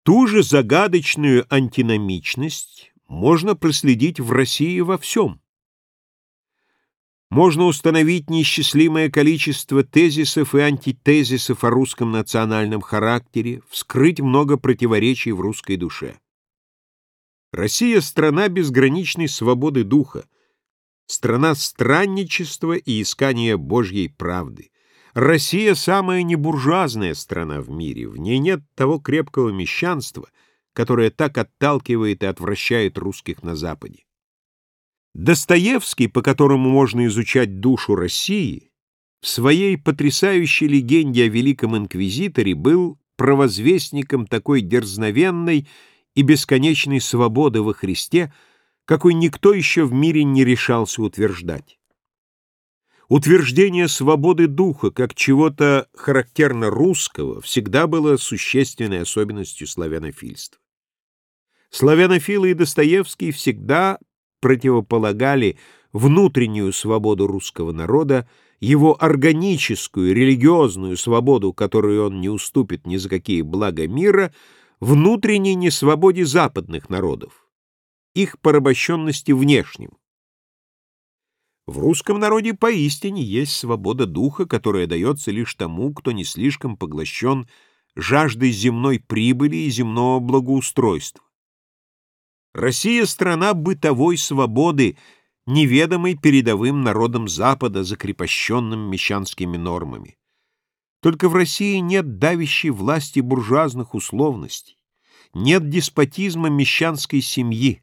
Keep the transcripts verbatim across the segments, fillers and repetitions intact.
Ту же загадочную антиномичность можно проследить в России во всем. Можно установить неисчислимое количество тезисов и антитезисов о русском национальном характере, вскрыть много противоречий в русской душе. Россия — страна безграничной свободы духа, страна странничества и искания Божьей правды. Россия — самая небуржуазная страна в мире, в ней нет того крепкого мещанства, которое так отталкивает и отвращает русских на Западе. Достоевский, по которому можно изучать душу России, в своей потрясающей легенде о Великом Инквизиторе был провозвестником такой дерзновенной и бесконечной свободы во Христе, какой никто еще в мире не решался утверждать. Утверждение свободы духа как чего-то характерно русского всегда было существенной особенностью славянофильства. Славянофилы и Достоевский всегда противополагали внутреннюю свободу русского народа, его органическую, религиозную свободу, которую он не уступит ни за какие блага мира, внутренней несвободе западных народов, их порабощенности внешним. В русском народе поистине есть свобода духа, которая дается лишь тому, кто не слишком поглощен жаждой земной прибыли и земного благоустройства. Россия — страна бытовой свободы, неведомой передовым народам Запада, закрепощенным мещанскими нормами. Только в России нет давящей власти буржуазных условностей, нет деспотизма мещанской семьи.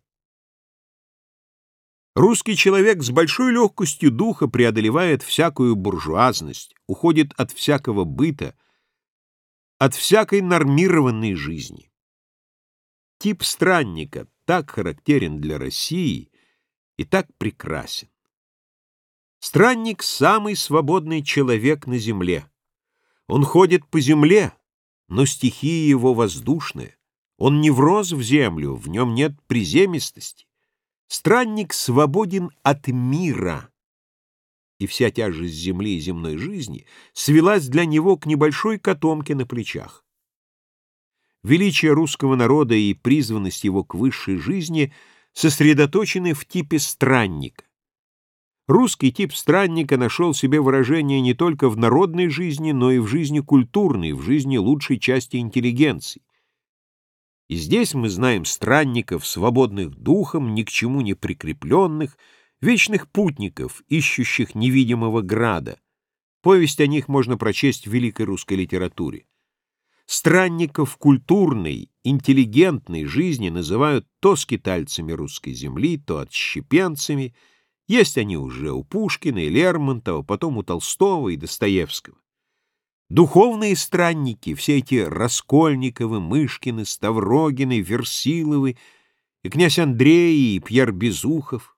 Русский человек с большой легкостью духа преодолевает всякую буржуазность, уходит от всякого быта, от всякой нормированной жизни. Тип странника так характерен для России и так прекрасен. Странник — самый свободный человек на земле. Он ходит по земле, но стихия его воздушная. Он не врос в землю, в нем нет приземистости. Странник свободен от мира, и вся тяжесть земли и земной жизни свелась для него к небольшой котомке на плечах. Величие русского народа и призванность его к высшей жизни сосредоточены в типе странника. Русский тип странника нашел себе выражение не только в народной жизни, но и в жизни культурной, в жизни лучшей части интеллигенции. И здесь мы знаем странников, свободных духом, ни к чему не прикрепленных, вечных путников, ищущих невидимого града. Повесть о них можно прочесть в великой русской литературе. Странников культурной, интеллигентной жизни называют то скитальцами русской земли, то отщепенцами. Есть они уже у Пушкина и Лермонтова, потом у Толстого и Достоевского. Духовные странники, все эти Раскольниковы, Мышкины, Ставрогины, Версиловы, и князь Андрей, и Пьер Безухов.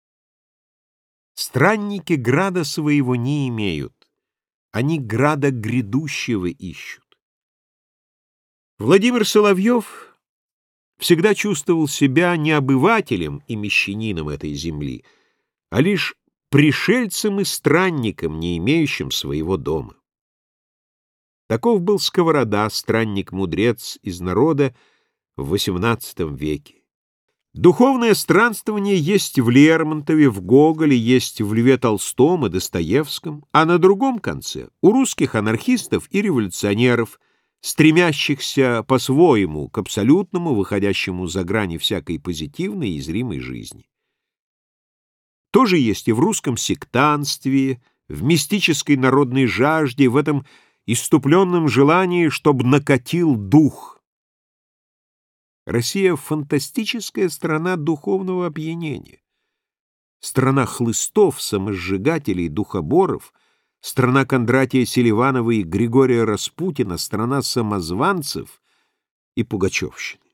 Странники града своего не имеют, они града грядущего ищут. Владимир Соловьев всегда чувствовал себя не обывателем и мещанином этой земли, а лишь пришельцем и странником, не имеющим своего дома. Таков был Сковорода, странник-мудрец из народа в восемнадцатом веке. Духовное странствование есть в Лермонтове, в Гоголе, есть в Льве Толстом и Достоевском, а на другом конце — у русских анархистов и революционеров, стремящихся по-своему к абсолютному, выходящему за грани всякой позитивной и зримой жизни. Тоже есть и в русском сектантстве, в мистической народной жажде, в этом исступленном желании, чтобы накатил дух. Россия — фантастическая страна духовного опьянения. Страна хлыстов, самосжигателей, духоборов, страна Кондратия Селиванова и Григория Распутина, страна самозванцев и пугачевщины.